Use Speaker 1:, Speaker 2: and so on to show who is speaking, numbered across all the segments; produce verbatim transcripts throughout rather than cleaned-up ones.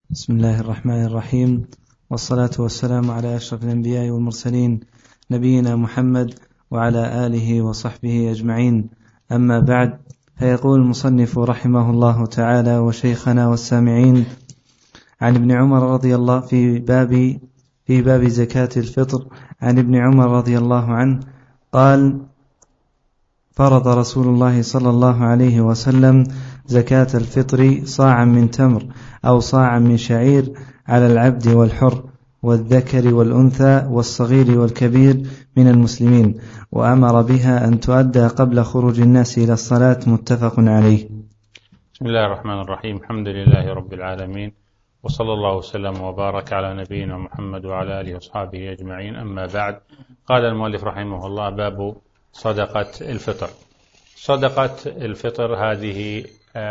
Speaker 1: بسم الله الرحمن الرحيم، والصلاة والسلام على أشرف الأنبياء والمرسلين نبينا محمد وعلى آله وصحبه أجمعين. أما بعد، فيقول المصنف رحمه الله تعالى وشيخنا والسامعين: عن ابن عمر رضي الله في باب في باب زكاة الفطر، عن ابن عمر رضي الله عنه قال: فرض رسول الله صلى الله عليه وسلم زكاة الفطر صاعا من تمر أو صاعا من شعير على العبد والحر والذكر والأنثى والصغير والكبير من المسلمين، وأمر بها أن تؤدى قبل خروج الناس إلى الصلاة. متفق عليه.
Speaker 2: بسم الله الرحمن الرحيم. الحمد لله رب العالمين، وصلى الله وسلم وبارك على نبينا محمد وعلى آله وصحبه أجمعين. أما بعد، قال المؤلف رحمه الله: باب صدقة الفطر. صدقة الفطر هذه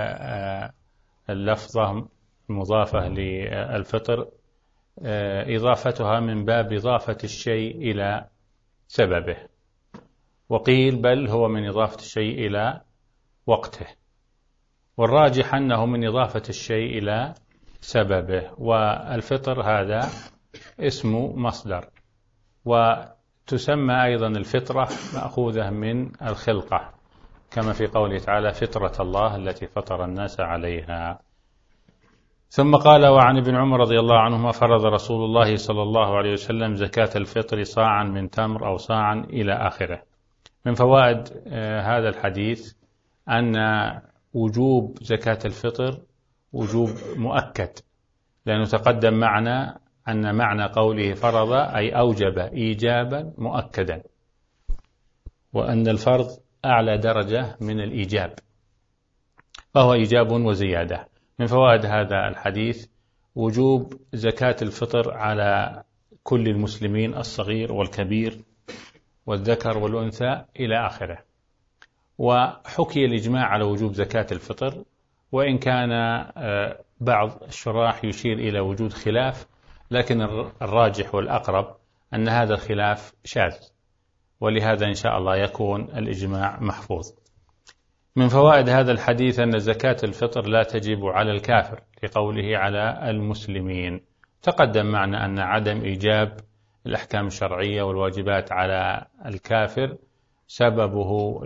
Speaker 2: اللفظة مضافة للفطر، إضافتها من باب إضافة الشيء إلى سببه، وقيل بل هو من إضافة الشيء إلى وقته، والراجح أنه من إضافة الشيء إلى سببه. والفطر هذا اسم مصدر، وتسمى أيضا الفطرة مأخوذة من الخلقة، كما في قوله تعالى: فطرة الله التي فطر الناس عليها. ثم قال: وعن ابن عمر رضي الله عنهما: فرض رسول الله صلى الله عليه وسلم زكاة الفطر صاعا من تمر أو صاعا إلى آخره. من فوائد هذا الحديث أن وجوب زكاة الفطر وجوب مؤكد، لأنه تقدم معنا أن معنى قوله فرض أي أوجب إيجابا مؤكدا، وأن الفرض أعلى درجة من الإيجاب، فهو إيجاب وزيادة. من فوائد هذا الحديث وجوب زكاة الفطر على كل المسلمين، الصغير والكبير والذكر والأنثى إلى آخره. وحكي الإجماع على وجوب زكاة الفطر، وإن كان بعض الشراح يشير إلى وجود خلاف، لكن الراجح والأقرب أن هذا الخلاف شاذ، ولهذا إن شاء الله يكون الإجماع محفوظ. من فوائد هذا الحديث أن زكاة الفطر لا تجب على الكافر، لقوله على المسلمين. تقدم معنا أن عدم إيجاب الأحكام الشرعية والواجبات على الكافر سببه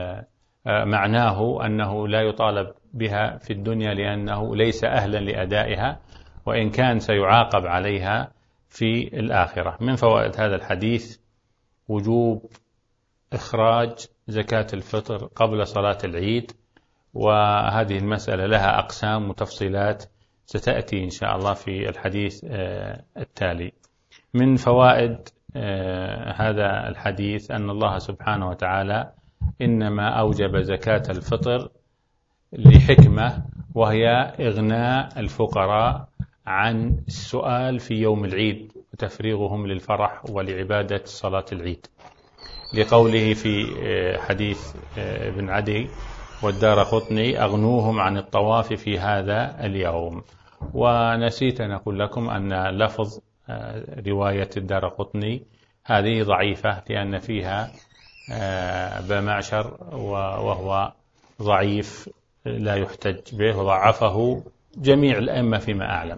Speaker 2: معناه أنه لا يطالب بها في الدنيا، لأنه ليس أهلا لأدائها، وإن كان سيعاقب عليها في الآخرة. من فوائد هذا الحديث وجوب إخراج زكاة الفطر قبل صلاة العيد، وهذه المسألة لها أقسام وتفصيلات ستأتي إن شاء الله في الحديث التالي. من فوائد هذا الحديث أن الله سبحانه وتعالى إنما أوجب زكاة الفطر لحكمة، وهي إغناء الفقراء عن السؤال في يوم العيد وتفريغهم للفرح ولعبادة صلاة العيد، لقوله في حديث ابن عدي والدارقطني: أغنوهم عن الطواف في هذا اليوم. ونسيت أن أقول لكم أن لفظ رواية الدارقطني هذه ضعيفة، لأن فيها بمعشر وهو ضعيف لا يحتج به، وضعفه جميع الأئمة فيما أعلم.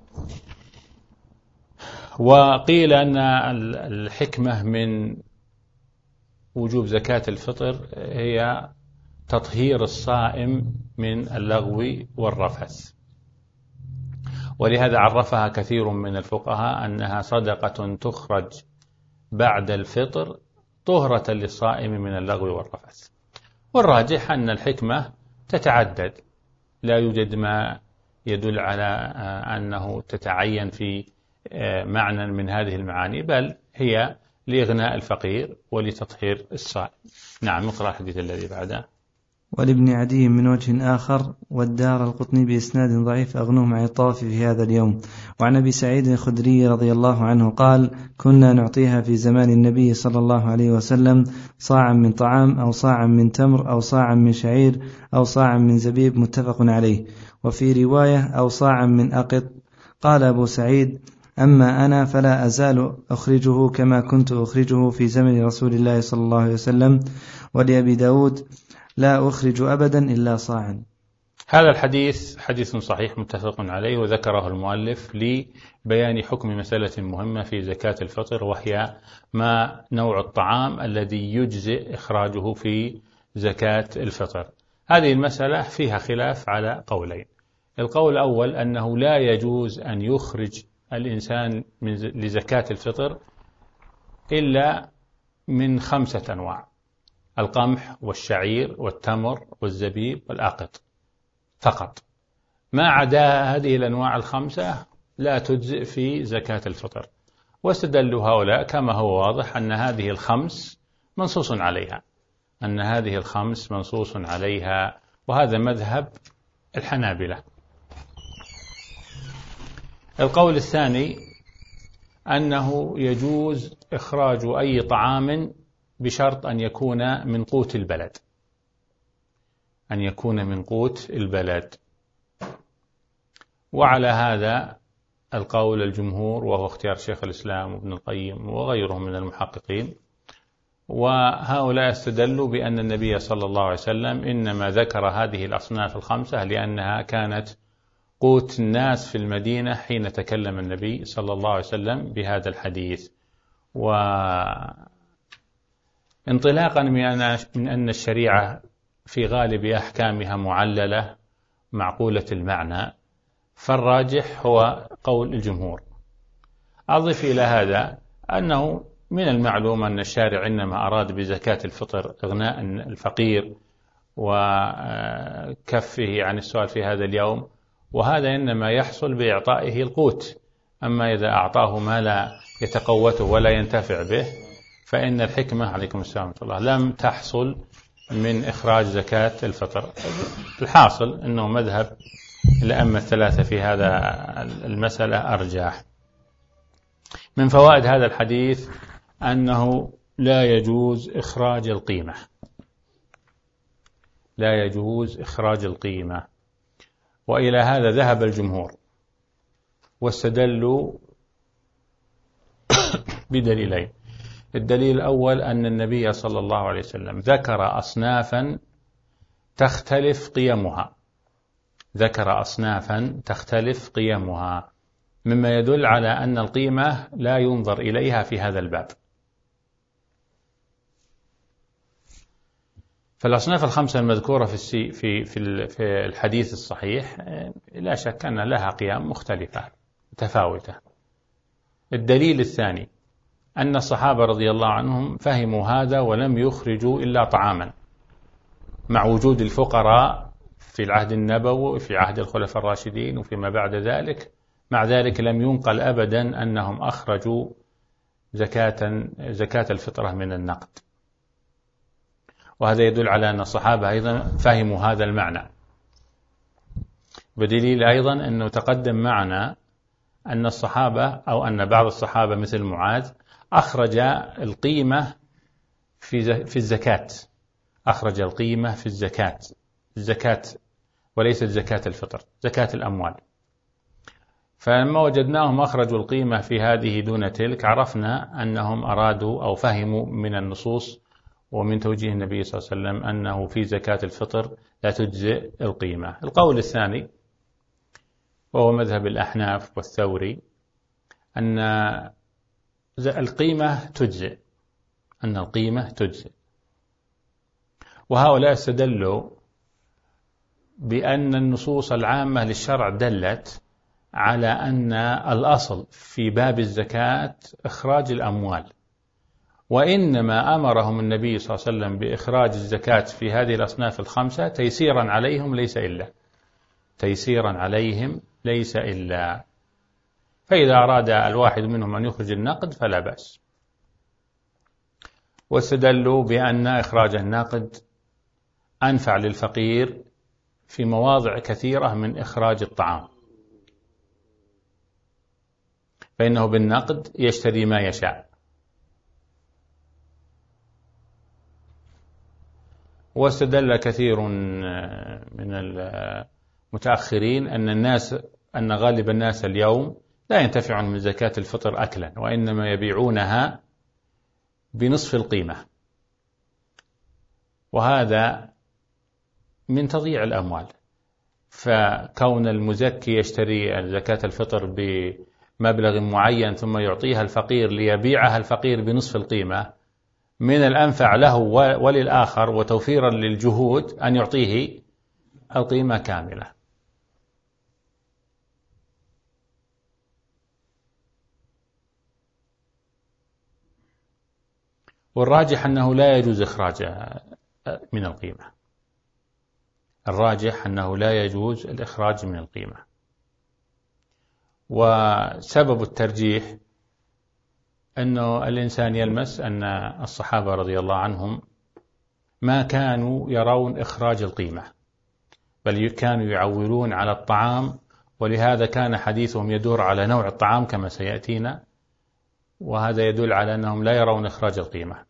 Speaker 2: وقيل أن الحكمة من وجوب زكاة الفطر هي تطهير الصائم من اللغو والرفث، ولهذا عرفها كثير من الفقهاء أنها صدقة تخرج بعد الفطر طهرة للصائم من اللغو والرفث. والراجح أن الحكمة تتعدد، لا يوجد ما يدل على أنه تتعين في معنى من هذه المعاني، بل هي لإغناء الفقير ولتطهير الصائم. نعم، نقرأ الحديث الذي بعده.
Speaker 1: ولابن عدي من وجه آخر: والدار القطني بإسناد ضعيف: أغنوهم عن الطواف في هذا اليوم. وعن أبي سعيد الخدري رضي الله عنه قال: كنا نعطيها في زمان النبي صلى الله عليه وسلم صاعا من طعام أو صاعا من تمر أو صاعا من شعير أو صاعا من زبيب. متفق عليه. وفي رواية: أو صاعا من أقط. قال أبو سعيد: أما أنا فلا أزال أخرجه كما كنت أخرجه في زمن رسول الله صلى الله عليه وسلم. ولأبي داود: لا أخرج أبدا إلا صاعا.
Speaker 2: هذا الحديث حديث صحيح متفق عليه، وذكره المؤلف لبيان حكم مسألة مهمة في زكاة الفطر، وهي ما نوع الطعام الذي يجزئ إخراجه في زكاة الفطر. هذه المسألة فيها خلاف على قولين. القول الأول أنه لا يجوز أن يخرج الإنسان من لزكاة الفطر إلا من خمسة أنواع: القمح والشعير والتمر والزبيب والأقط فقط. ما عدا هذه الأنواع الخمسة لا تجزئ في زكاة الفطر. واستدلوا هؤلاء كما هو واضح أن هذه الخمس منصوص عليها أن هذه الخمس منصوص عليها وهذا مذهب الحنابلة. القول الثاني أنه يجوز إخراج أي طعام بشرط أن يكون من قوت البلد أن يكون من قوت البلد وعلى هذا القول الجمهور، وهو اختيار شيخ الإسلام وابن القيم وغيرهم من المحققين. وهؤلاء استدلوا بأن النبي صلى الله عليه وسلم إنما ذكر هذه الأصناف الخمسة لأنها كانت قوت الناس في المدينة حين تكلم النبي صلى الله عليه وسلم بهذا الحديث. وانطلاقا من أن الشريعة في غالب أحكامها معللة معقولة المعنى، فالراجح هو قول الجمهور. أضف إلى هذا أنه من المعلوم أن الشارع إنما أراد بزكاة الفطر إغناء الفقير وكفه عن السؤال في هذا اليوم، وهذا إنما يحصل بإعطائه القوت. أما إذا أعطاه ما لا يتقوته ولا ينتفع به فإن الحكمة عليكم السلام ورحمة الله لم تحصل من إخراج زكاة الفطر. الحاصل أنه مذهب الأئمة الثلاثة في هذا المسألة أرجح. من فوائد هذا الحديث أنه لا يجوز إخراج القيمة لا يجوز إخراج القيمة وإلى هذا ذهب الجمهور، واستدلوا بدليلين. الدليل الأول أن النبي صلى الله عليه وسلم ذكر أصنافا تختلف قيمها ذكر أصنافا تختلف قيمها مما يدل على أن القيمة لا ينظر إليها في هذا الباب. فالأصناف الخمسة المذكورة في في في الحديث الصحيح لا شك أن لها قيم مختلفة متفاوتة. الدليل الثاني أن الصحابة رضي الله عنهم فهموا هذا ولم يخرجوا إلا طعاما، مع وجود الفقراء في العهد النبوي وفي عهد الخلفاء الراشدين وفيما بعد ذلك. مع ذلك لم ينقل أبدا أنهم أخرجوا زكاة زكاة الفطرة من النقد، وهذا يدل على أن الصحابة أيضا فهموا هذا المعنى. بدليل أيضا أنه تقدم معنا أن الصحابة أو أن بعض الصحابة مثل معاذ أخرج القيمة في في الزكاة أخرج القيمة في الزكاة الزكاة وليست زكاة الفطر، زكاة الأموال. فلما وجدناهم أخرجوا القيمة في هذه دون تلك عرفنا أنهم أرادوا أو فهموا من النصوص ومن توجيه النبي صلى الله عليه وسلم أنه في زكاة الفطر لا تجزئ القيمة. القول الثاني وهو مذهب الأحناف والثوري أن القيمة تجزئ أن القيمة تجزئ وهؤلاء استدلوا بأن النصوص العامة للشرع دلت على أن الأصل في باب الزكاة إخراج الأموال، وإنما أمرهم النبي صلى الله عليه وسلم بإخراج الزكاة في هذه الأصناف الخمسة تيسيرا عليهم ليس إلا تيسيرا عليهم ليس إلا فإذا أراد الواحد منهم أن يخرج النقد فلا بأس. واستدلوا بأن إخراج النقد أنفع للفقير في مواضع كثيرة من إخراج الطعام، فإنه بالنقد يشتري ما يشاء. واستدل كثير من المتأخرين أن الناس أن غالب الناس اليوم لا ينتفعون من زكاة الفطر أكلا، وإنما يبيعونها بنصف القيمة، وهذا من تضييع الأموال. فكون المزكي يشتري زكاة الفطر بمبلغ معين ثم يعطيها الفقير ليبيعها الفقير بنصف القيمة، من الأنفع له وللآخر وتوفيرا للجهود أن يعطيه القيمة كاملة. والراجح أنه لا يجوز إخراجها من القيمة، الراجح أنه لا يجوز الإخراج من القيمة. وسبب الترجيح أنه الإنسان يلمس أن الصحابة رضي الله عنهم ما كانوا يرون إخراج القيمة، بل كانوا يعولون على الطعام، ولهذا كان حديثهم يدور على نوع الطعام كما سيأتينا، وهذا يدل على أنهم لا يرون إخراج القيمة.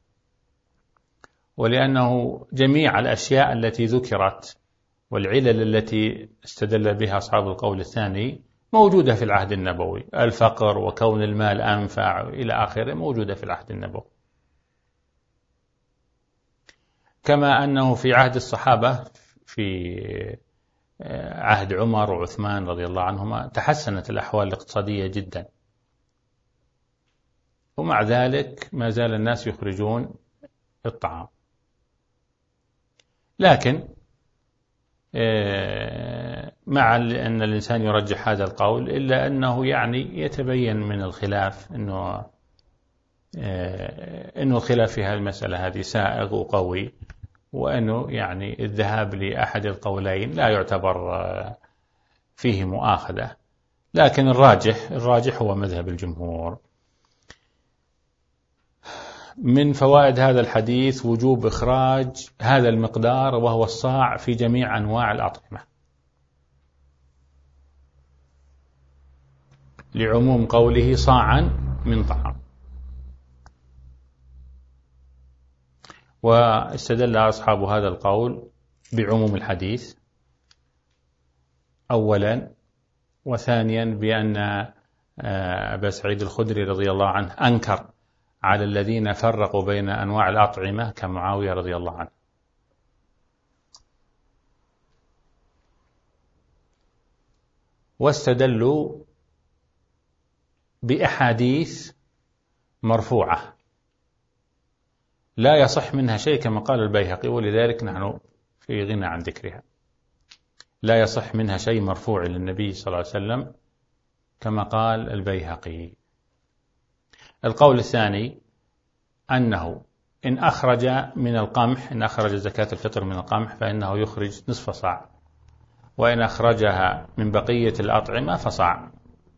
Speaker 2: ولأنه جميع الأشياء التي ذكرت والعلل التي استدل بها أصحاب القول الثاني موجودة في العهد النبوي، الفقر وكون المال أنفع إلى آخره موجودة في العهد النبوي، كما أنه في عهد الصحابة في عهد عمر وعثمان رضي الله عنهما تحسنت الأحوال الاقتصادية جدا، ومع ذلك ما زال الناس يخرجون الطعام. لكن مع أن الإنسان يرجح هذا القول إلا أنه يعني يتبين من الخلاف أنه أنه الخلاف في هذه المسألة هذه سائغ وقوي، وأنه يعني الذهاب لأحد القولين لا يعتبر فيه مؤاخذة، لكن الراجح الراجح هو مذهب الجمهور. من فوائد هذا الحديث وجوب إخراج هذا المقدار وهو الصاع في جميع أنواع الأطعمة، لعموم قوله صاعا من طعام. واستدل أصحاب هذا القول بعموم الحديث أولا، وثانيا بأن أبا سعيد الخدري رضي الله عنه أنكر على الذين فرقوا بين أنواع الأطعمة كمعاوية رضي الله عنه. واستدلوا بأحاديث مرفوعة لا يصح منها شيء كما قال البيهقي، ولذلك نحن في غنى عن ذكرها. لا يصح منها شيء مرفوع للنبي صلى الله عليه وسلم كما قال البيهقي. القول الثاني أنه إن أخرج من القمح، إن أخرج زكاة الفطر من القمح فإنه يخرج نصف صاع، وإن أخرجها من بقية الأطعمة فصاع.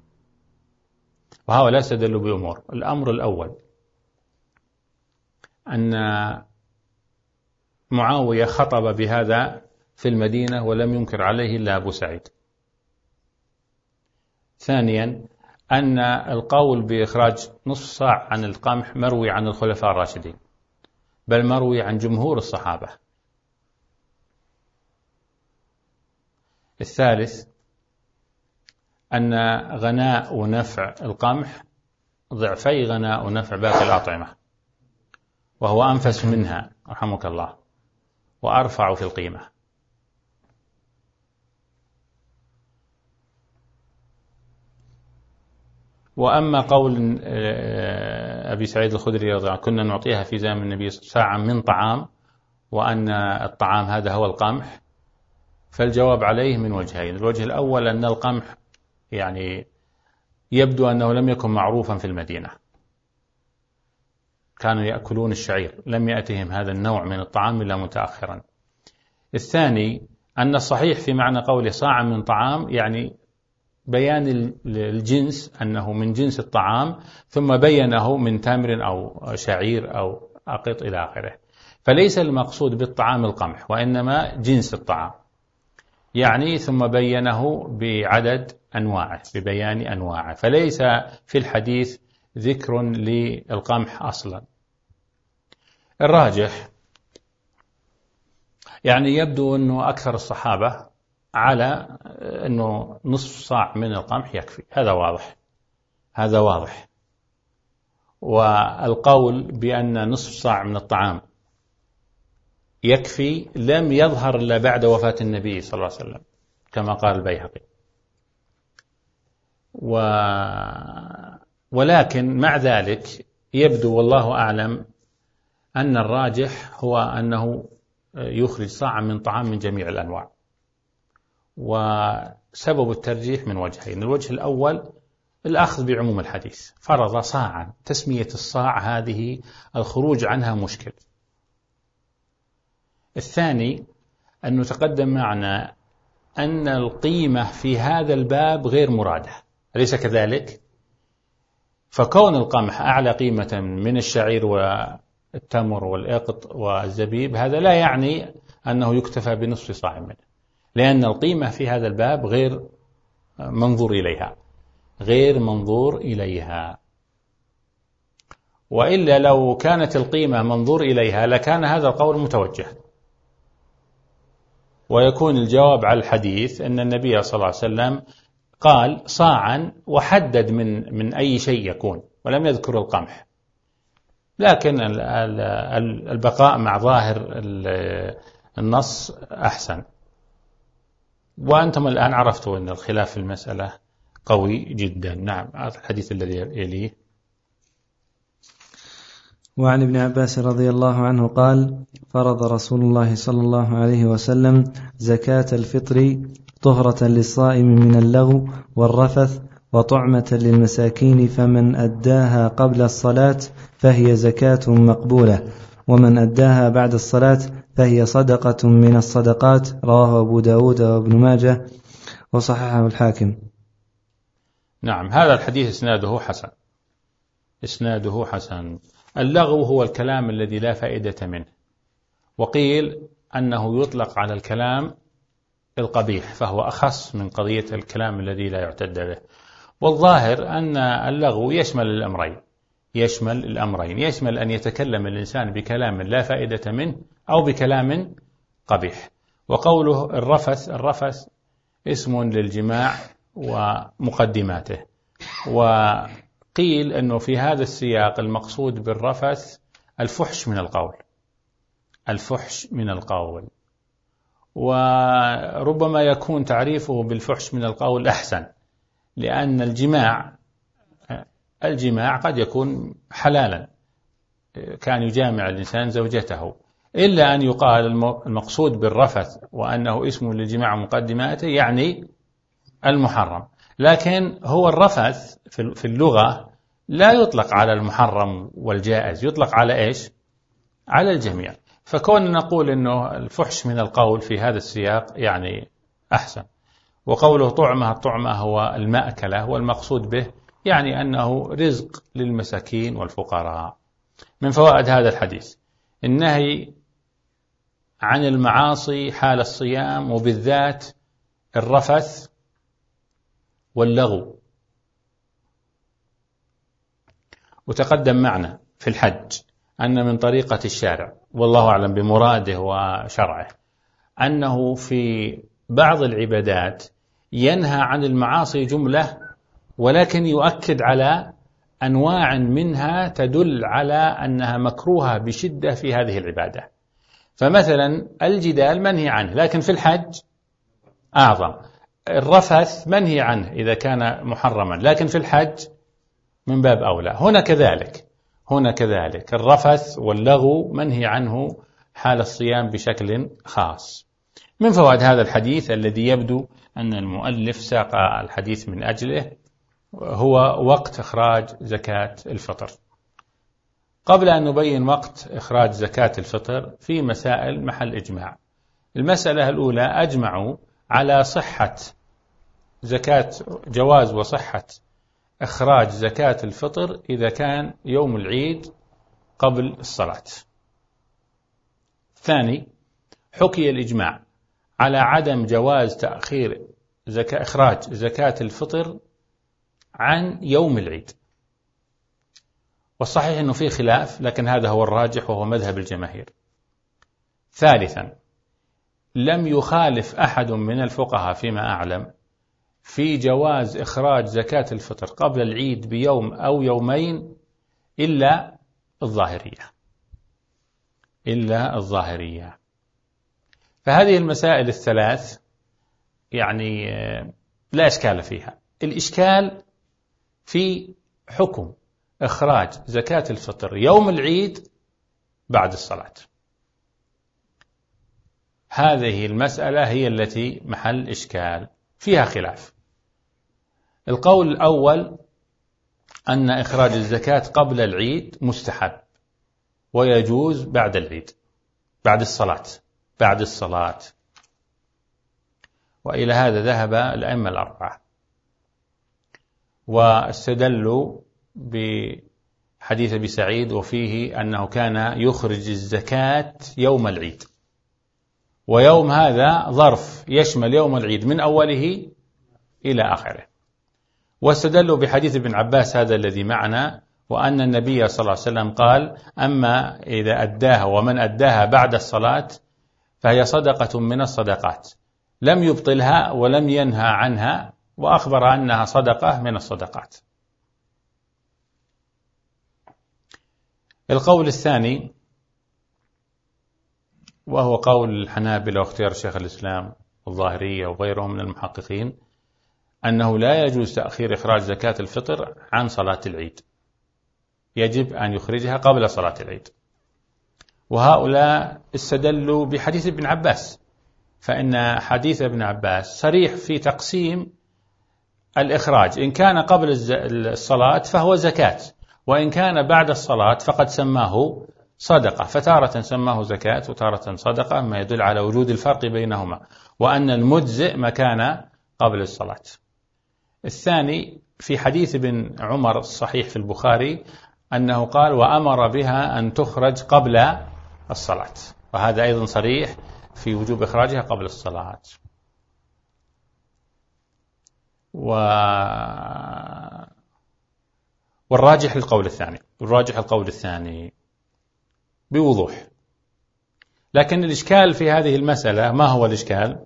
Speaker 2: وهؤلاء استدلوا بأمور. الأمر الأول أن معاوية خطب بهذا في المدينة ولم ينكر عليه إلا أبو سعيد. ثانيا أن القول بإخراج نصف صاع عن القمح مروي عن الخلفاء الراشدين، بل مروي عن جمهور الصحابة. الثالث أن غناء ونفع القمح ضعفي غناء ونفع باقي الأطعمة، وهو أنفس منها رحمك الله وأرفع في القيمة. وأما قول أبي سعيد الخدري رضي الله عنه كنا نعطيها في زمن النبي ساعة من طعام، وأن الطعام هذا هو القمح، فالجواب عليه من وجهين. الوجه الأول أن القمح يعني يبدو أنه لم يكن معروفا في المدينة، كانوا يأكلون الشعير، لم يأتهم هذا النوع من الطعام إلا متأخرا. الثاني أن الصحيح في معنى قوله صاع من طعام يعني بيان الجنس، أنه من جنس الطعام، ثم بينه من تمر أو شعير أو أقط إلى آخره. فليس المقصود بالطعام القمح، وإنما جنس الطعام، يعني ثم بينه بعدد أنواعه، ببيان أنواعه، فليس في الحديث ذكر للقمح أصلا. الراجح يعني يبدو أنه أكثر الصحابة على أنه نصف صاع من القمح يكفي، هذا واضح، هذا واضح. والقول بأن نصف صاع من الطعام يكفي لم يظهر إلا بعد وفاة النبي صلى الله عليه وسلم، كما قال البيهقي. و... ولكن مع ذلك يبدو والله أعلم أن الراجح هو أنه يخرج صاعا من طعام من جميع الأنواع. وسبب الترجيح من وجهين: الوجه الأول الأخذ بعموم الحديث، فرض صاعا، تسمية الصاع هذه الخروج عنها مشكل. الثاني أنه تقدم معنا أن القيمة في هذا الباب غير مرادة، أليس كذلك؟ فكون القمح أعلى قيمة من الشعير والتمر والإقط والزبيب هذا لا يعني أنه يكتفى بنصف صاع منه، لأن القيمة في هذا الباب غير منظور إليها غير منظور إليها وإلا لو كانت القيمة منظور إليها لكان هذا القول متوجه، ويكون الجواب على الحديث أن النبي صلى الله عليه وسلم قال صاعا وحدد من من أي شيء يكون ولم يذكر القمح. لكن البقاء مع ظاهر النص أحسن. وأنتم الآن عرفتوا أن الخلاف في المسألة قوي جدا. نعم، هذا الحديث الذي يليه.
Speaker 1: وعن ابن عباس رضي الله عنه قال: فرض رسول الله صلى الله عليه وسلم زكاة الفطر طهرة للصائم من اللغو والرفث وطعمة للمساكين، فمن أداها قبل الصلاة فهي زكاة مقبولة، ومن أداها بعد الصلاة فهي صدقة من الصدقات. رواه أبو داود وابن ماجه وصححه الحاكم.
Speaker 2: نعم، هذا الحديث إسناده حسن إسناده حسن. اللغو هو الكلام الذي لا فائدة منه، وقيل أنه يطلق على الكلام القبيح، فهو أخص من قضية الكلام الذي لا يعتد به. والظاهر أن اللغو يشمل الأمرين يشمل الأمرين يشمل أن يتكلم الإنسان بكلام لا فائدة منه أو بكلام قبيح. وقوله الرفث الرفث اسم للجماع ومقدماته، وقيل أنه في هذا السياق المقصود بالرفث الفحش من القول الفحش من القول وربما يكون تعريفه بالفحش من القول أحسن، لأن الجماع الجماع قد يكون حلالا، كان يجامع الإنسان زوجته، إلا أن يقال المقصود بالرفث وأنه اسم للجماع مقدماته يعني المحرم. لكن هو الرفث في اللغة لا يطلق على المحرم والجائز، يطلق على إيش؟ على الجميع. فكون نقول أنه الفحش من القول في هذا السياق يعني أحسن. وقوله طعمة الطعمة هو المأكلة، والمقصود به يعني أنه رزق للمساكين والفقراء. من فوائد هذا الحديث النهي عن المعاصي حال الصيام، وبالذات الرفث واللغو. وتقدم معنا في الحج أن من طريقة الشارع والله أعلم بمراده وشرعه أنه في بعض العبادات ينهى عن المعاصي جملة، ولكن يؤكد على أنواع منها تدل على أنها مكروهة بشدة في هذه العبادة. فمثلا الجدال منهي عنه لكن في الحج أعظم، الرفث منهي عنه إذا كان محرما لكن في الحج من باب أولى. هنا كذلك هنا كذلك الرفث واللغو منهي عنه حال الصيام بشكل خاص. من فوائد هذا الحديث الذي يبدو أن المؤلف ساق الحديث من أجله هو وقت إخراج زكاة الفطر. قبل أن نبين وقت إخراج زكاة الفطر في مسائل محل إجماع. المسألة الأولى أجمعوا على صحة زكاة جواز وصحة إخراج زكاة الفطر إذا كان يوم العيد قبل الصلاة. ثاني، حكي الإجماع على عدم جواز تأخير زكاة إخراج زكاة الفطر عن يوم العيد، والصحيح أنه فيه خلاف لكن هذا هو الراجح وهو مذهب الجماهير. ثالثا، لم يخالف أحد من الفقهاء فيما أعلم في جواز إخراج زكاة الفطر قبل العيد بيوم أو يومين إلا الظاهرية إلا الظاهرية. فهذه المسائل الثلاث يعني لا إشكال فيها. الإشكال في حكم إخراج زكاة الفطر يوم العيد بعد الصلاة. هذه المسألة هي التي محل إشكال فيها خلاف. القول الأول أن إخراج الزكاة قبل العيد مستحب ويجوز بعد العيد بعد الصلاة بعد الصلاة وإلى هذا ذهب الأئمة الأربعة، واستدلوا بحديث أبي سعيد وفيه أنه كان يخرج الزكاة يوم العيد، ويوم هذا ظرف يشمل يوم العيد من أوله إلى آخره. واستدلوا بحديث ابن عباس هذا الذي معنا، وأن النبي صلى الله عليه وسلم قال: أما إذا أداها ومن أداها بعد الصلاة فهي صدقة من الصدقات، لم يبطلها ولم ينهى عنها، وأخبر أنها صدقة من الصدقات. القول الثاني وهو قول الحنابلة واختيار شيخ الإسلام الظاهرية وغيرهم من المحققين، أنه لا يجوز تأخير إخراج زكاة الفطر عن صلاة العيد، يجب أن يخرجها قبل صلاة العيد. وهؤلاء استدلوا بحديث ابن عباس، فإن حديث ابن عباس صريح في تقسيم الإخراج، إن كان قبل الصلاة فهو زكاة، وإن كان بعد الصلاة فقد سماه صدقة، فتارة سماه زكاة وتارة صدقة، ما يدل على وجود الفرق بينهما، وأن المجزئ ما كان قبل الصلاة. الثاني في حديث ابن عمر الصحيح في البخاري أنه قال: وأمر بها أن تخرج قبل الصلاة، وهذا أيضا صريح في وجوب إخراجها قبل الصلاة. و... والراجح القول الثاني الراجح القول الثاني بوضوح. لكن الإشكال في هذه المسألة، ما هو الإشكال؟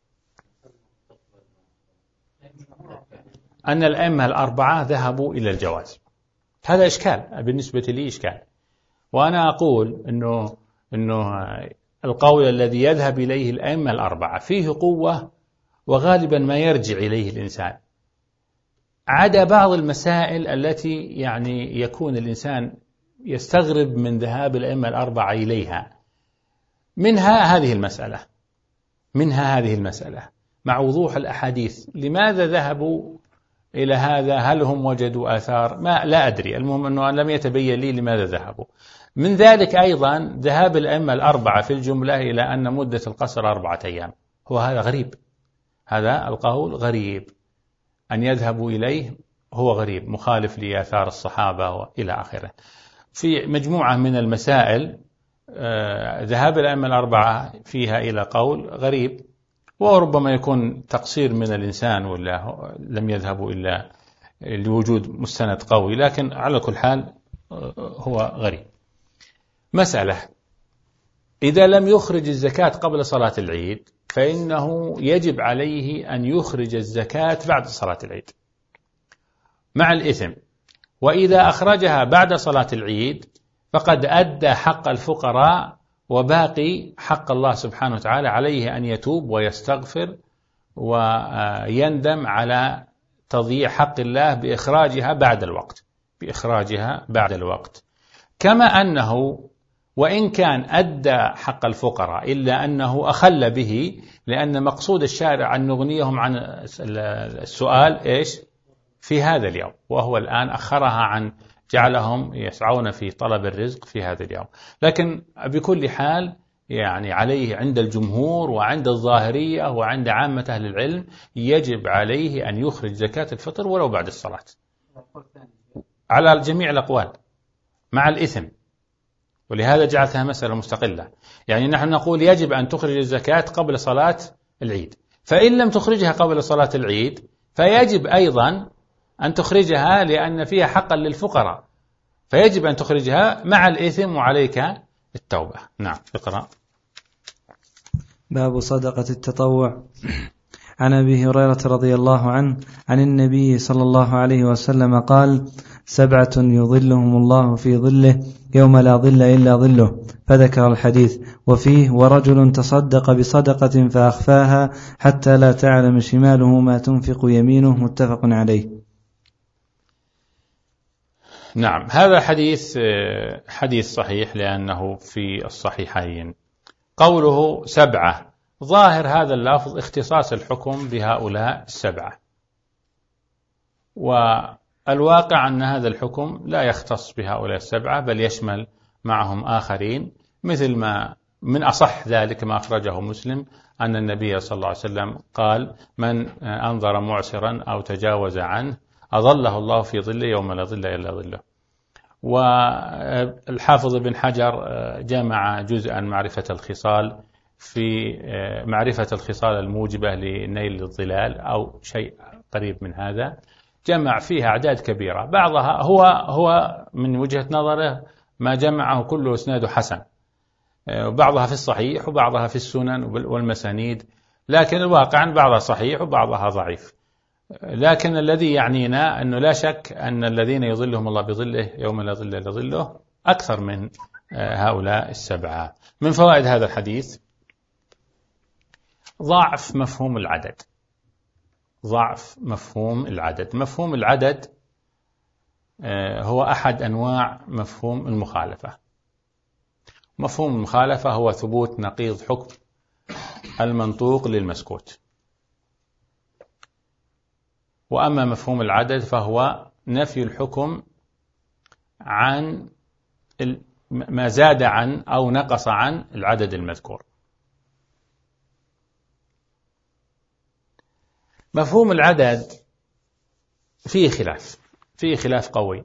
Speaker 2: أن الأئمة الأربعة ذهبوا إلى الجواز. هذا إشكال بالنسبة لي، إشكال. وأنا أقول إنه إنه القول الذي يذهب إليه الأئمة الأربعة فيه قوة، وغالبا ما يرجع إليه الإنسان، عدا بعض المسائل التي يعني يكون الإنسان يستغرب من ذهاب الأئمة الأربعة إليها، منها هذه المسألة منها هذه المسألة مع وضوح الأحاديث. لماذا ذهبوا إلى هذا؟ هل هم وجدوا آثار؟ ما لا أدري، المهم أنه لم يتبين لي لماذا ذهبوا. من ذلك أيضا ذهاب الأئمة الأربعة في الجملة إلى أن مدة القصر أربعة أيام، هو هذا غريب، هذا القول غريب، أن يذهبوا إليه هو غريب، مخالف لآثار الصحابة وإلى آخره. في مجموعة من المسائل ذهاب الأئمة الأربعة فيها إلى قول غريب، وربما يكون تقصير من الإنسان ولا لم يذهبوا إلا لوجود مستند قوي، لكن على كل حال هو غريب. مسألة: إذا لم يخرج الزكاة قبل صلاة العيد فإنه يجب عليه أن يخرج الزكاة بعد صلاة العيد مع الإثم، وإذا أخرجها بعد صلاة العيد فقد أدى حق الفقراء، وباقي حق الله سبحانه وتعالى عليه أن يتوب ويستغفر ويندم على تضييع حق الله بإخراجها بعد الوقت بإخراجها بعد الوقت كما أنه وإن كان أدى حق الفقراء إلا أنه أخل به، لأن مقصود الشارع أن نغنيهم عن السؤال إيش في هذا اليوم، وهو الآن أخرها عن جعلهم يسعون في طلب الرزق في هذا اليوم. لكن بكل حال يعني عليه عند الجمهور وعند الظاهرية وعند عامة أهل العلم يجب عليه أن يخرج زكاة الفطر ولو بعد الصلاة على جميع الأقوال مع الإثم، ولهذا جعلتها مسألة مستقلة. يعني نحن نقول يجب أن تخرج الزكاة قبل صلاة العيد، فإن لم تخرجها قبل صلاة العيد فيجب أيضا أن تخرجها لأن فيها حقا للفقراء، فيجب أن تخرجها مع الإثم وعليك التوبة. نعم، اقرأ.
Speaker 1: باب صدقة التطوع. عن أبي هريرة رضي الله عنه عن النبي صلى الله عليه وسلم قال: سبعة يظلهم الله في ظله يوم لا ظل إلا ظله، فذكر الحديث. وفيه: ورجل تصدق بصدقة فأخفاها حتى لا تعلم شماله ما تنفق يمينه، متفق عليه.
Speaker 2: نعم، هذا حديث حديث صحيح لأنه في الصحيحين. قوله سبعة، ظاهر هذا اللفظ اختصاص الحكم بهؤلاء السبعة، والواقع أن هذا الحكم لا يختص بهؤلاء السبعة بل يشمل معهم آخرين، مثل ما من أصح ذلك ما أخرجه مسلم أن النبي صلى الله عليه وسلم قال: من أنظر معسرا أو تجاوز عنه أظله الله في ظله يوم لا ظل إلا ظله. والحافظ ابن حجر جمع جزءا معرفة الخصال في معرفة الخصال الموجبة لنيل الظلال أو شيء قريب من هذا، جمع فيها أعداد كبيرة، بعضها هو هو من وجهة نظره ما جمعه كله اسناده حسن، وبعضها في الصحيح وبعضها في السنن والمسانيد، لكن الواقع أن بعضها صحيح وبعضها ضعيف. لكن الذي يعنينا أنه لا شك أن الذين يظلهم الله بظله يوم لا ظل إلا ظله أكثر من هؤلاء السبعة. من فوائد هذا الحديث ضعف مفهوم العدد. ضعف مفهوم العدد. مفهوم العدد هو أحد أنواع مفهوم المخالفة. مفهوم المخالفة هو ثبوت نقيض حكم المنطوق للمسكوت، وأما مفهوم العدد فهو نفي الحكم عن ما زاد عن أو نقص عن العدد المذكور. مفهوم العدد فيه خلاف فيه خلاف قوي،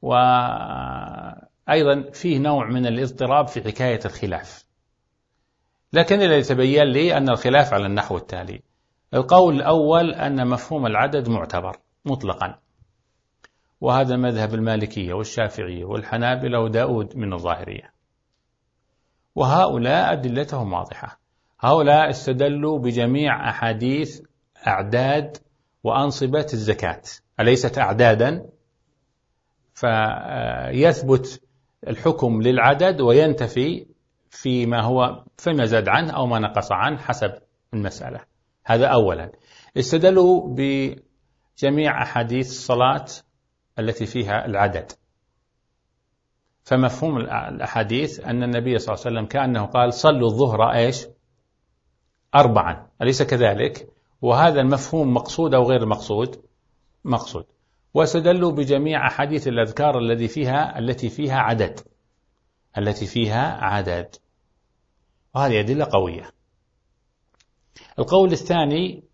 Speaker 2: وأيضا فيه نوع من الاضطراب في حكاية الخلاف، لكن اللي يتبين لي أن الخلاف على النحو التالي: القول الأول أن مفهوم العدد معتبر مطلقا، وهذا مذهب المالكية والشافعية والحنابلة وداود من الظاهرية، وهؤلاء أدلتهم واضحة. هؤلاء استدلوا بجميع أحاديث أعداد وأنصبة الزكاة، أليست أعدادا؟ فيثبت الحكم للعدد وينتفي فيما هو فيما زاد عنه أو ما نقص عنه حسب المسألة. هذا أولا. استدلوا بجميع أحاديث الصلاة التي فيها العدد، فمفهوم الأحاديث أن النبي صلى الله عليه وسلم كأنه قال: صلوا الظهر إيش أربعا، أليس كذلك؟ وهذا المفهوم مقصود أو غير مقصود؟ مقصود. واستدلوا بجميع أحاديث الأذكار التي فيها التي فيها عدد التي فيها عدد وهذه أدلة قوية. القول الثاني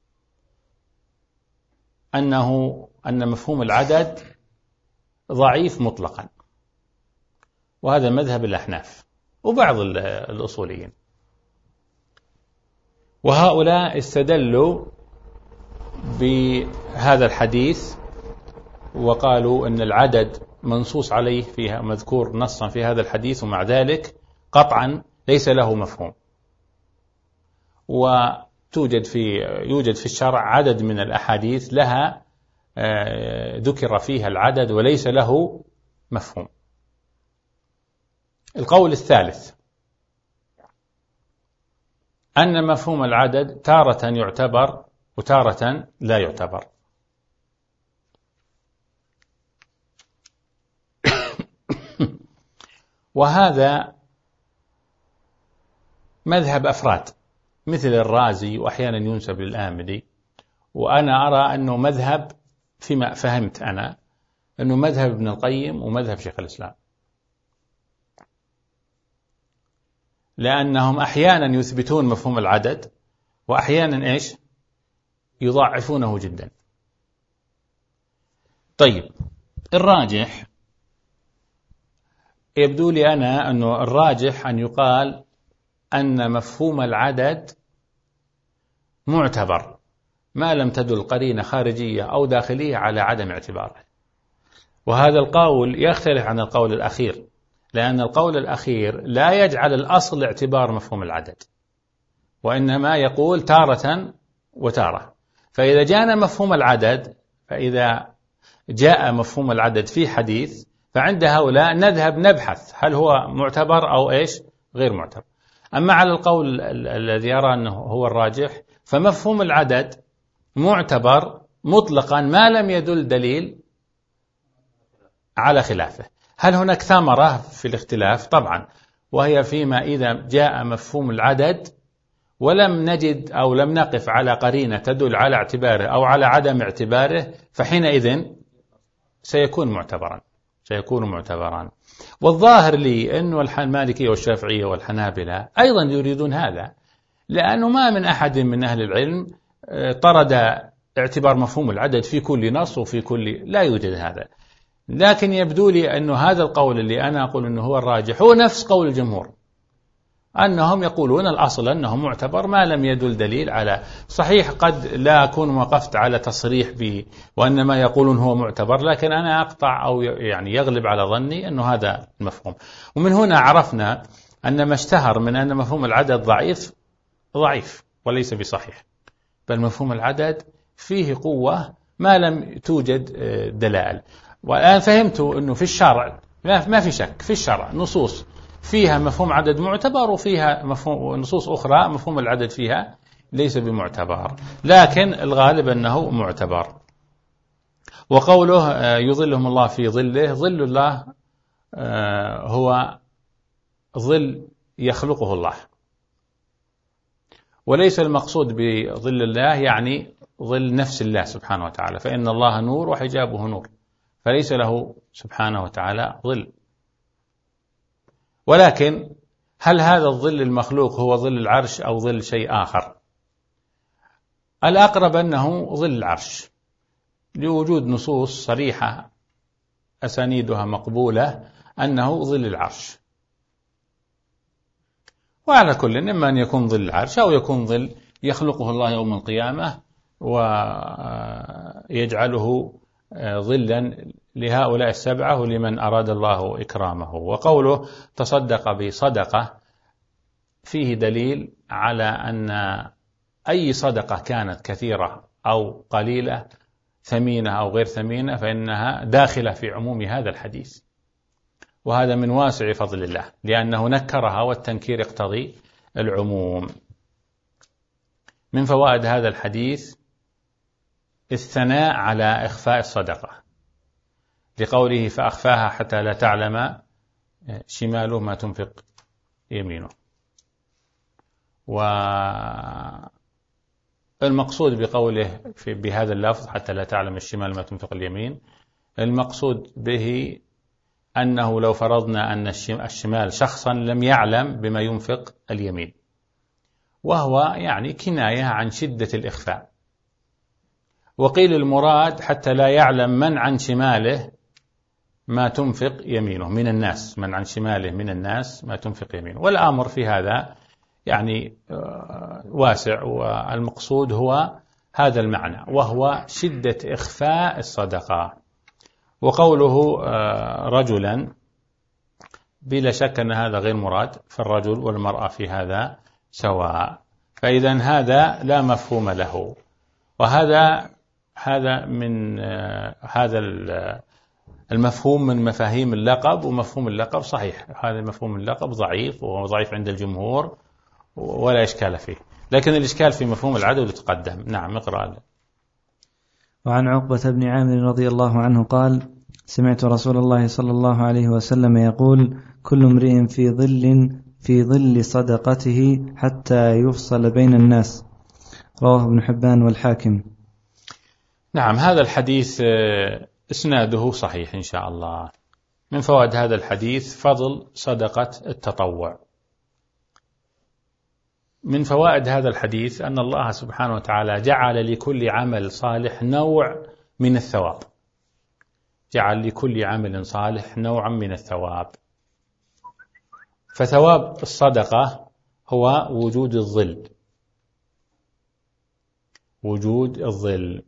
Speaker 2: أنه أن مفهوم العدد ضعيف مطلقا، وهذا مذهب الأحناف وبعض الأصوليين، وهؤلاء استدلوا بهذا الحديث وقالوا أن العدد منصوص عليه فيها مذكور نصا في هذا الحديث، ومع ذلك قطعا ليس له مفهوم، وتوجد في يوجد في الشرع عدد من الأحاديث لها ذكر فيها العدد وليس له مفهوم. القول الثالث أن مفهوم العدد تارة يعتبر وتارة لا يعتبر. وهذا مذهب أفراد مثل الرازي، وأحيانا ينسب للآمدي، وأنا أرى أنه مذهب فيما فهمت أنا أنه مذهب ابن القيم ومذهب شيخ الإسلام، لأنهم أحيانا يثبتون مفهوم العدد وأحيانا إيش يضاعفونه جدا. طيب، الراجح يبدو لي أنا أنه الراجح أن يقال أن مفهوم العدد معتبر ما لم تدل قرينة خارجية أو داخلية على عدم اعتباره، وهذا القول يختلف عن القول الأخير، لأن القول الأخير لا يجعل الأصل اعتبار مفهوم العدد، وإنما يقول تارة وتارة. فإذا جاءنا مفهوم العدد، فإذا جاء مفهوم العدد في حديث، فعند هؤلاء نذهب نبحث هل هو معتبر أو إيش غير معتبر. أما على القول الذي يرى أنه هو الراجح، فمفهوم العدد معتبر مطلقا ما لم يدل دليل على خلافه. هل هناك ثمرة في الاختلاف؟ طبعا، وهي فيما إذا جاء مفهوم العدد ولم نجد أو لم نقف على قرينة تدل على اعتباره أو على عدم اعتباره، فحينئذ سيكون معتبرا سيكون معتبرا والظاهر لي أن المالكية والشافعية والحنابلة أيضا يريدون هذا، لأنه ما من أحد من أهل العلم طرد اعتبار مفهوم العدد في كل نص وفي كل، لا يوجد هذا. لكن يبدو لي أن هذا القول اللي أنا أقول أنه هو الراجح هو نفس قول الجمهور، أنهم يقولون الأصل أنه معتبر ما لم يدل دليل على. صحيح قد لا أكون وقفت على تصريح به وإنما يقولون هو معتبر، لكن أنا أقطع أو يعني يغلب على ظني أنه هذا المفهوم. ومن هنا عرفنا أن ما اشتهر من أن مفهوم العدد ضعيف ضعيف وليس بصحيح، بل مفهوم العدد فيه قوة ما لم توجد دلائل. والآن فهمت أنه في الشرع ما في شك، في الشرع نصوص فيها مفهوم عدد معتبر وفيها مفهوم نصوص أخرى مفهوم العدد فيها ليس بمعتبر، لكن الغالب أنه معتبر. وقوله يظلهم الله في ظله، ظل الله هو ظل يخلقه الله، وليس المقصود بظل الله يعني ظل نفس الله سبحانه وتعالى، فإن الله نور وحجابه نور، فليس له سبحانه وتعالى ظل. ولكن هل هذا الظل المخلوق هو ظل العرش أو ظل شيء آخر؟ الأقرب أنه ظل العرش، لوجود نصوص صريحة أسانيدها مقبولة أنه ظل العرش. وعلى كل إما أن يكون ظل العرش أو يكون ظل يخلقه الله يوم القيامة ويجعله ظلا لهؤلاء السبعة ولمن أراد الله إكرامه. وقوله تصدق بصدقة فيه دليل على أن أي صدقة كانت كثيرة أو قليلة ثمينة أو غير ثمينة فإنها داخلة في عموم هذا الحديث، وهذا من واسع فضل الله لأنه نكرها والتنكير يقتضي العموم. من فوائد هذا الحديث الثناء على إخفاء الصدقة، لقوله فأخفاها حتى لا تعلم شماله ما تنفق يمينه. والمقصود بقوله في بهذا اللفظ حتى لا تعلم الشمال ما تنفق اليمين، المقصود به أنه لو فرضنا أن الشمال شخصا لم يعلم بما ينفق اليمين، وهو يعني كناية عن شدة الإخفاء. وقيل المراد حتى لا يعلم من عن شماله ما تنفق يمينه من الناس، من عن شماله من الناس ما تنفق يمينه. والأمر في هذا يعني واسع، والمقصود هو هذا المعنى وهو شدة إخفاء الصدقة. وقوله رجلا بلا شك أن هذا غير مراد، فالرجل والمرأة في هذا سواء، فإذا هذا لا مفهوم له. وهذا هذا من هذا المفهوم من مفاهيم اللقب، ومفهوم اللقب صحيح، هذا مفهوم اللقب ضعيف وهو ضعيف عند الجمهور ولا إشكال فيه، لكن الإشكال في مفهوم العدد تقدم. نعم اقرأ.
Speaker 1: وعن عقبة بن عامر رضي الله عنه قال سمعت رسول الله صلى الله عليه وسلم يقول كل امرئ في ظل في ظل صدقته حتى يفصل بين الناس، رواه ابن حبان والحاكم.
Speaker 2: نعم، هذا الحديث إسناده صحيح إن شاء الله. من فوائد هذا الحديث فضل صدقة التطوع. من فوائد هذا الحديث أن الله سبحانه وتعالى جعل لكل عمل صالح نوع من الثواب، جعل لكل عمل صالح نوعا من الثواب. فثواب الصدقة هو وجود الظل، وجود الظل.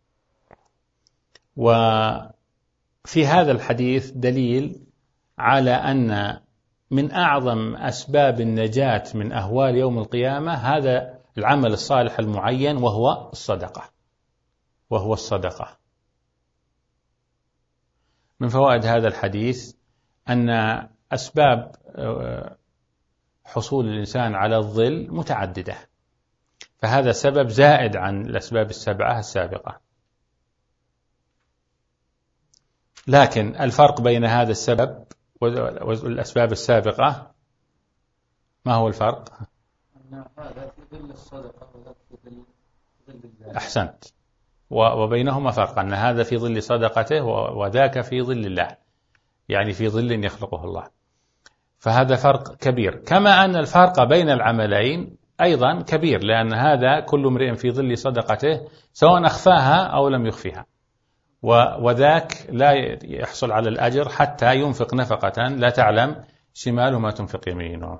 Speaker 2: وفي هذا الحديث دليل على أن من أعظم أسباب النجاة من أهوال يوم القيامة هذا العمل الصالح المعين، وهو الصدقة وهو الصدقة من فوائد هذا الحديث أن أسباب حصول الإنسان على الظل متعددة، فهذا سبب زائد عن الأسباب السبعة السابقة. لكن الفرق بين هذا السبب والأسباب السابقة ما هو الفرق؟
Speaker 1: أن هذا في ظل الصدقة وذاك في ظل الله.
Speaker 2: أحسنت. وبينهما فرق، أن هذا في ظل صدقته وذاك في ظل الله، يعني في ظل يخلقه الله، فهذا فرق كبير. كما أن الفرق بين العملين أيضا كبير، لأن هذا كل امرئ في ظل صدقته سواء أخفاها أو لم يخفيها، وذاك لا يحصل على الأجر حتى ينفق نفقة لا تعلم شماله ما تنفق يمينه.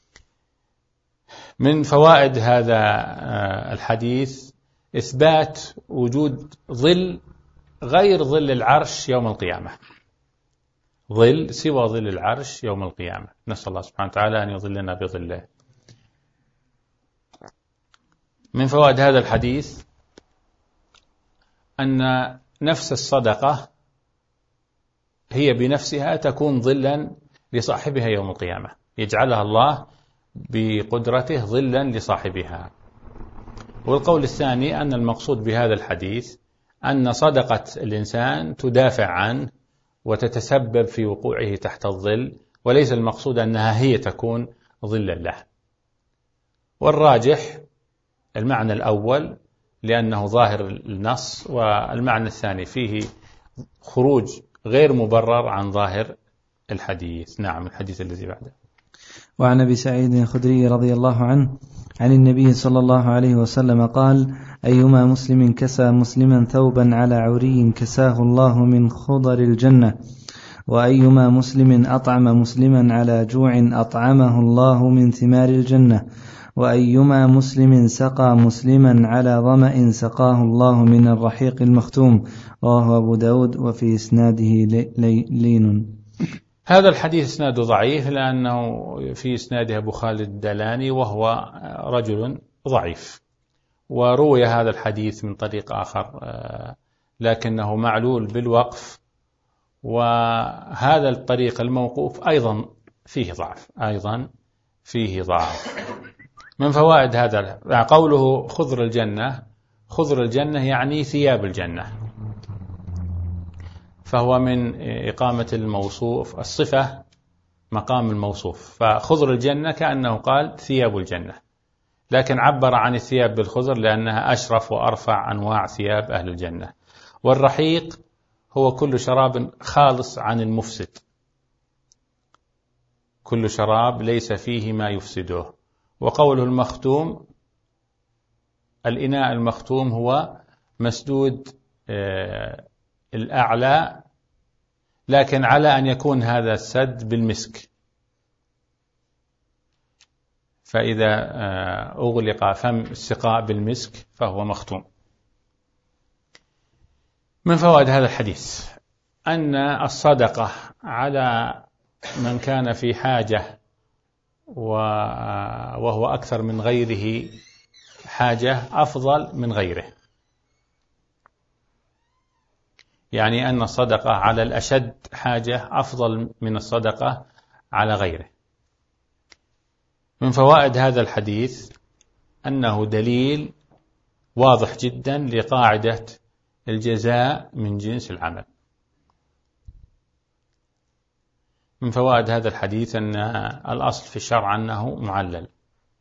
Speaker 2: من فوائد هذا الحديث إثبات وجود ظل غير ظل العرش يوم القيامة، ظل سوى ظل العرش يوم القيامة. نسأل الله سبحانه وتعالى أن يظلنا بظله. من فوائد هذا الحديث أن نفس الصدقة هي بنفسها تكون ظلا لصاحبها يوم القيامة، يجعلها الله بقدرته ظلا لصاحبها. والقول الثاني أن المقصود بهذا الحديث أن صدقة الإنسان تدافع عنه وتتسبب في وقوعه تحت الظل، وليس المقصود أنها هي تكون ظلا له. والراجح المعنى الأول لأنه ظاهر النص، والمعنى الثاني فيه خروج غير مبرر عن ظاهر الحديث. نعم، الحديث الذي بعده.
Speaker 1: وعن أبي سعيد الخدري رضي الله عنه عن النبي صلى الله عليه وسلم قال: أيما مسلم كسى مسلما ثوبا على عري كساه الله من خضر الجنة، وأيما مسلم أطعم مسلما على جوع أطعمه الله من ثمار الجنة، وأيما مسلم سقى مسلما على ظمأ سقاه الله من الرحيق المختوم. رواه أبو داود وفي إسناده لين.
Speaker 2: هذا الحديث إسناده ضعيف لأنه في إسناده أبو خالد الدلاني وهو رجل ضعيف، وروي هذا الحديث من طريق آخر لكنه معلول بالوقف، وهذا الطريق الموقوف أيضا فيه ضعف أيضا فيه ضعف. من فوائد هذا قوله خضر الجنة، خضر الجنة يعني ثياب الجنة، فهو من إقامة الموصوف الصفة مقام الموصوف، فخضر الجنة كأنه قال ثياب الجنة، لكن عبر عن الثياب بالخضر لأنها أشرف وأرفع أنواع ثياب أهل الجنة. والرحيق هو كل شراب خالص عن المفسد، كل شراب ليس فيه ما يفسده. وقوله المختوم، الإناء المختوم هو مسدود الأعلى، لكن على أن يكون هذا السد بالمسك، فإذا أغلق فم السقاء بالمسك فهو مختوم. من فوائد هذا الحديث أن الصدقة على من كان في حاجة وهو أكثر من غيره حاجة أفضل من غيره، يعني أن الصدقة على الأشد حاجة أفضل من الصدقة على غيره. من فوائد هذا الحديث أنه دليل واضح جدا لقاعدة الجزاء من جنس العمل. من فوائد هذا الحديث أن الأصل في الشرع أنه معلل،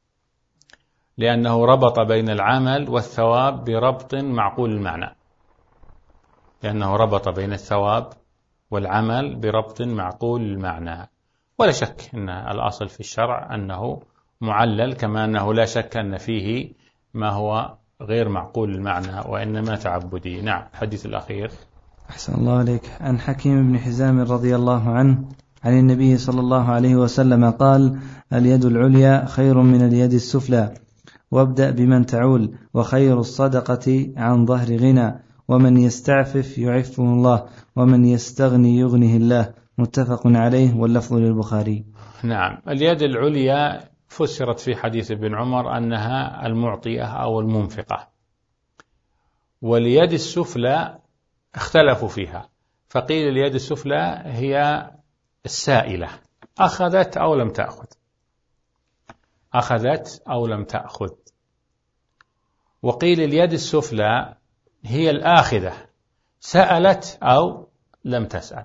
Speaker 2: لأنه ربط بين العمل والثواب بربط معقول المعنى، لأنه ربط بين الثواب والعمل بربط معقول المعنى. ولا شك أن الأصل في الشرع أنه معلل، كما أنه لا شك أن فيه ما هو غير معقول المعنى وإنما تعبدي. نعم، الحديث الأخير.
Speaker 1: أحسن الله عليك. عن حكيم بن حزام رضي الله عنه عن النبي صلى الله عليه وسلم قال: اليد العليا خير من اليد السفلى، وابدأ بمن تعول، وخير الصدقة عن ظهر غنى، ومن يستعفف يعفه الله، ومن يستغني يغنه الله. متفق عليه، واللفظ للبخاري.
Speaker 2: نعم، اليد العليا فسرت في حديث ابن عمر أنها المعطية أو المنفقة، واليد السفلى اختلفوا فيها، فقيل اليد السفلى هي السائلة، أخذت أو لم تأخذ، أخذت أو لم تأخذ. وقيل اليد السفلى هي الآخذة، سألت أو لم تسأل.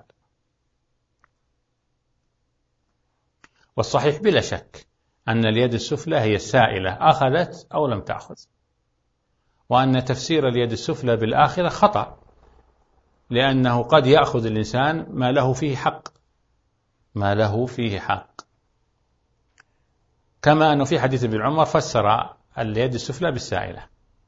Speaker 2: والصحيح بلا شك أن اليد السفلى هي السائلة، أخذت أو لم تأخذ، وأن تفسير اليد السفلى بالآخذة خطأ، لأنه قد يأخذ الإنسان ما له فيه حق، ما له فيه حق، كما أنه في حديث ابن عمر فسر اليد السفلى بالسائلة.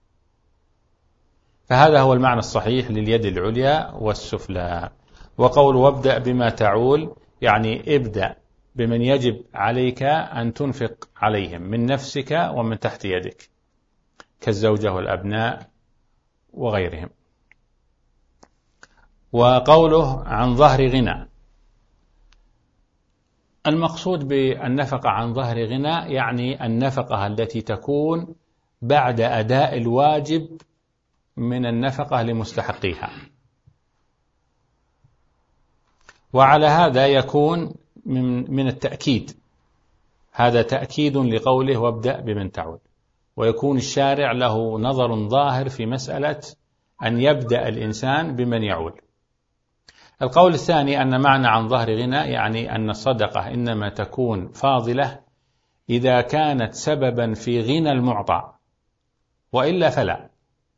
Speaker 2: فهذا هو المعنى الصحيح لليد العليا والسفلى. وقول وابدأ بما تعول يعني ابدأ بمن يجب عليك أن تنفق عليهم من نفسك ومن تحت يدك كالزوجة والأبناء وغيرهم. وقوله عن ظهر غنى، المقصود بالنفقة عن ظهر غنى يعني النفقة التي تكون بعد أداء الواجب من النفقة لمستحقيها. وعلى هذا يكون من, من التأكيد، هذا تأكيد لقوله وابدأ بمن تعول، ويكون الشارع له نظر ظاهر في مسألة أن يبدأ الإنسان بمن يعول. القول الثاني أن معنى عن ظهر غنى يعني أن الصدقة إنما تكون فاضلة إذا كانت سببا في غنى المعطى، وإلا فلا.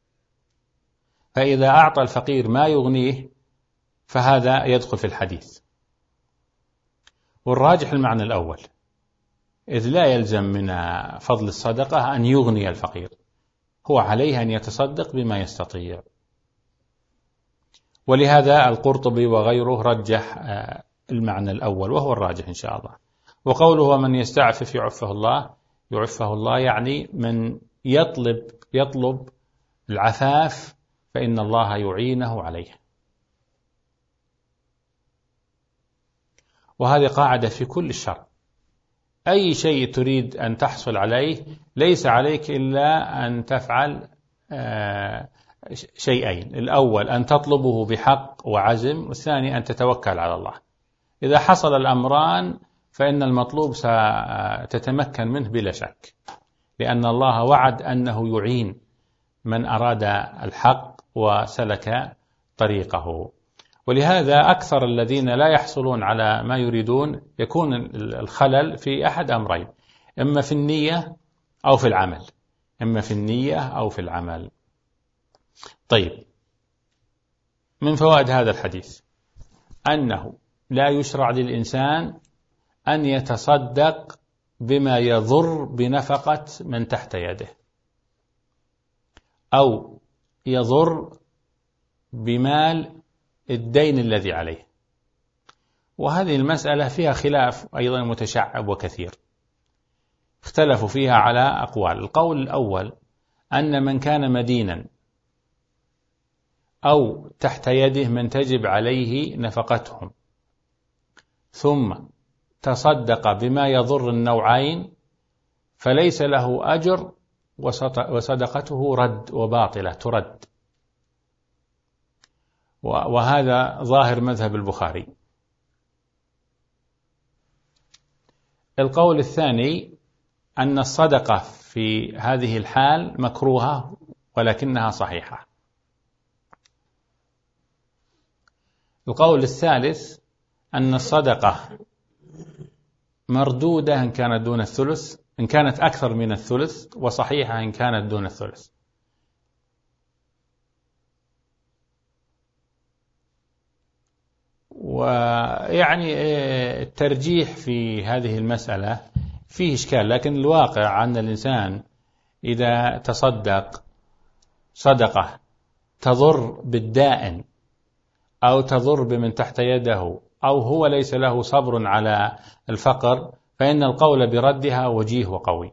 Speaker 2: فإذا أعطى الفقير ما يغنيه فهذا يدخل في الحديث. والراجح المعنى الأول، إذ لا يلزم من فضل الصدقة أن يغني الفقير، هو عليه أن يتصدق بما يستطيع. ولهذا القرطبي وغيره رجح المعنى الأول وهو الراجح إن شاء الله. وقوله من يستعفف يعفه الله، يعفه الله يعني من يطلب يطلب العفاف فإن الله يعينه عليه. وهذه قاعدة في كل الشرع، أي شيء تريد أن تحصل عليه ليس عليك إلا أن تفعل شيئين: الأول أن تطلبه بحق وعزم، والثاني أن تتوكل على الله. إذا حصل الأمران فإن المطلوب ستتمكن منه بلا شك، لأن الله وعد أنه يعين من أراد الحق وسلك طريقه. ولهذا أكثر الذين لا يحصلون على ما يريدون يكون الخلل في أحد أمرين: إما في النية أو في العمل، إما في النية أو في العمل. طيب، من فوائد هذا الحديث أنه لا يشرع للإنسان أن يتصدق بما يضر بنفقة من تحت يده، أو يضر بمال الدين الذي عليه. وهذه المسألة فيها خلاف أيضا متشعب وكثير، اختلفوا فيها على أقوال. القول الأول أن من كان مدينا أو تحت يده من تجب عليه نفقتهم ثم تصدق بما يضر النوعين فليس له أجر، وصدقته رد وباطلة ترد. وهذا ظاهر مذهب البخاري. القول الثاني أن الصدقة في هذه الحال مكروهة ولكنها صحيحة. القول الثالث أن الصدقة مردودة إن كانت دون الثلث، إن كانت أكثر من الثلث، وصحيحة إن كانت دون الثلث. ويعني الترجيح في هذه المسألة فيه إشكال، لكن الواقع أن الإنسان إذا تصدق صدقة تضر بالدائن أو تضر بمن تحت يده أو هو ليس له صبر على الفقر، فإن القول بردها وجيه وقوي.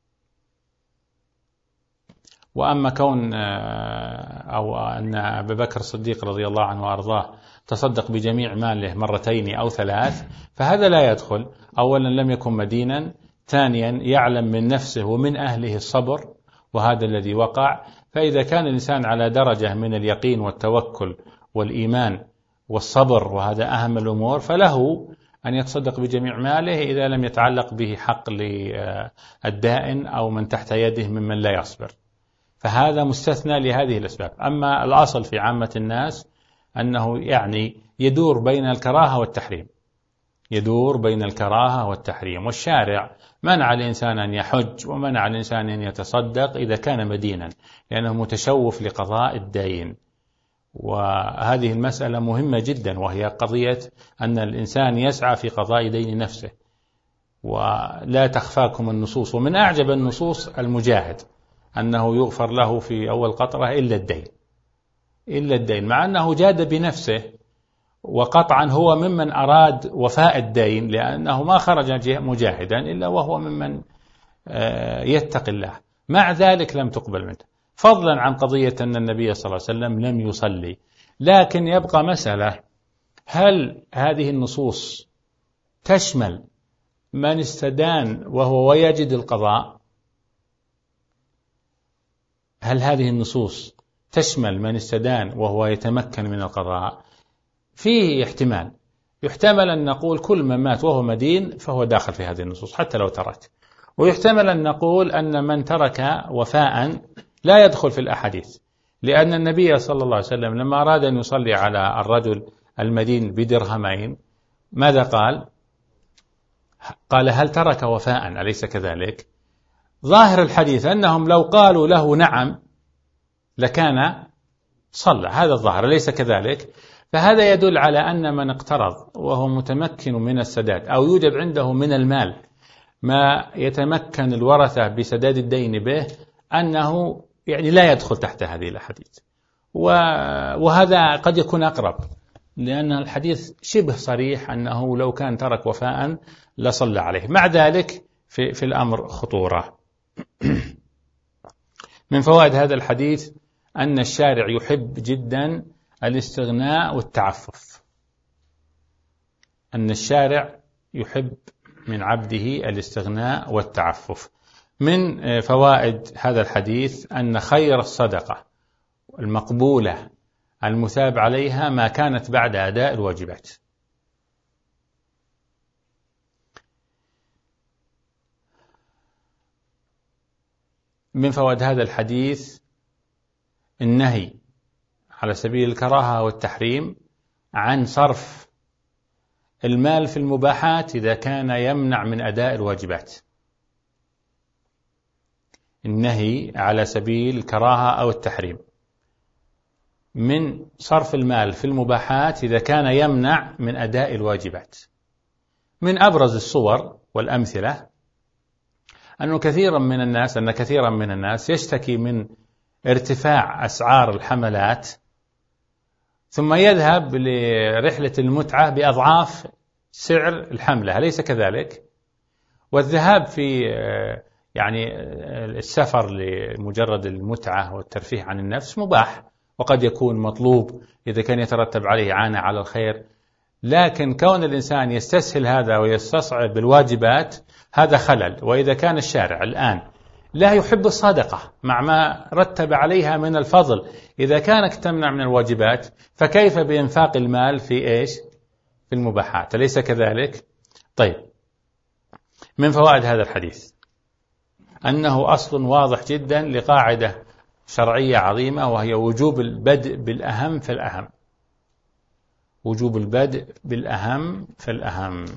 Speaker 2: وأما كون أو أن أبا بكر الصديق رضي الله عنه وأرضاه تصدق بجميع ماله مرتين أو ثلاث فهذا لا يدخل. أولا لم يكن مدينا، ثانيا يعلم من نفسه ومن أهله الصبر، وهذا الذي وقع. فإذا كان الإنسان على درجة من اليقين والتوكل والإيمان والصبر، وهذا أهم الأمور، فله أن يتصدق بجميع ماله إذا لم يتعلق به حق للدائن أو من تحت يده ممن لا يصبر، فهذا مستثنى لهذه الأسباب. أما الأصل في عامة الناس أنه يعني يدور بين الكراهة والتحريم، يدور بين الكراهة والتحريم، والشارع منع الإنسان أن يحج ومنع الإنسان أن يتصدق إذا كان مدينا، لأنه متشوف لقضاء الدين. وهذه المسألة مهمة جدا، وهي قضية أن الإنسان يسعى في قضاء دين نفسه، ولا تخفاكم النصوص. ومن أعجب النصوص المجاهد أنه يغفر له في أول قطرة إلا الدين، إلا الدين، مع أنه جاد بنفسه، وقطعا هو ممن أراد وفاء الدين، لأنه ما خرج مجاهدا إلا وهو ممن يتقي الله، مع ذلك لم تقبل منه، فضلا عن قضية أن النبي صلى الله عليه وسلم لم يصلي. لكن يبقى مسألة، هل هذه النصوص تشمل من استدان وهو يجد القضاء؟ هل هذه النصوص تشمل من استدان وهو يتمكن من القضاء؟ فيه احتمال، يحتمل أن نقول كل من مات وهو مدين فهو داخل في هذه النصوص حتى لو ترك، ويحتمل أن نقول أن من ترك وفاء لا يدخل في الأحاديث، لأن النبي صلى الله عليه وسلم لما أراد أن يصلي على الرجل المدين بدرهمين ماذا قال؟ قال هل ترك وفاء، أليس كذلك؟ ظاهر الحديث أنهم لو قالوا له نعم لكان صلى، هذا الظاهر، أليس كذلك؟ فهذا يدل على أن من اقترض وهو متمكن من السداد أو يوجد عنده من المال ما يتمكن الورثة بسداد الدين به، أنه يعني لا يدخل تحت هذه الأحاديث. وهذا قد يكون أقرب، لأن الحديث شبه صريح أنه لو كان ترك وفاء لصلى عليه، مع ذلك في, في الأمر خطورة. من فوائد هذا الحديث أن الشارع يحب جدا الاستغناء والتعفف، أن الشارع يحب من عبده الاستغناء والتعفف. من فوائد هذا الحديث أن خير الصدقة المقبولة المثاب عليها ما كانت بعد أداء الواجبات. من فوائد هذا الحديث النهي على سبيل الكراهة والتحريم عن صرف المال في المباحات إذا كان يمنع من أداء الواجبات، النهي على سبيل الكراهة أو التحريم من صرف المال في المباحات إذا كان يمنع من أداء الواجبات. من أبرز الصور والأمثلة أنه كثيرا من الناس أن كثيرا من الناس يشتكي من ارتفاع أسعار الحملات، ثم يذهب لرحلة المتعة بأضعاف سعر الحملة، أليس كذلك؟ والذهاب في يعني السفر لمجرد المتعة والترفيه عن النفس مباح، وقد يكون مطلوب إذا كان يترتب عليه عانة على الخير، لكن كون الإنسان يستسهل هذا ويستصعب الواجبات هذا خلل. وإذا كان الشارع الآن لا يحب الصدقة مع ما رتب عليها من الفضل إذا كانت تمنع من الواجبات، فكيف بإنفاق المال في إيش؟ في المباحات، أليس كذلك؟ طيب، من فوائد هذا الحديث أنه أصل واضح جدا لقاعدة شرعية عظيمة، وهي وجوب البدء بالأهم فالأهم، وجوب البدء بالأهم فالأهم.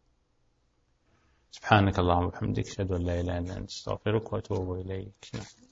Speaker 2: سبحانك اللهم وبحمدك، أشهد أن لا إله إلا أنت، أستغفرك وأتوب إليك.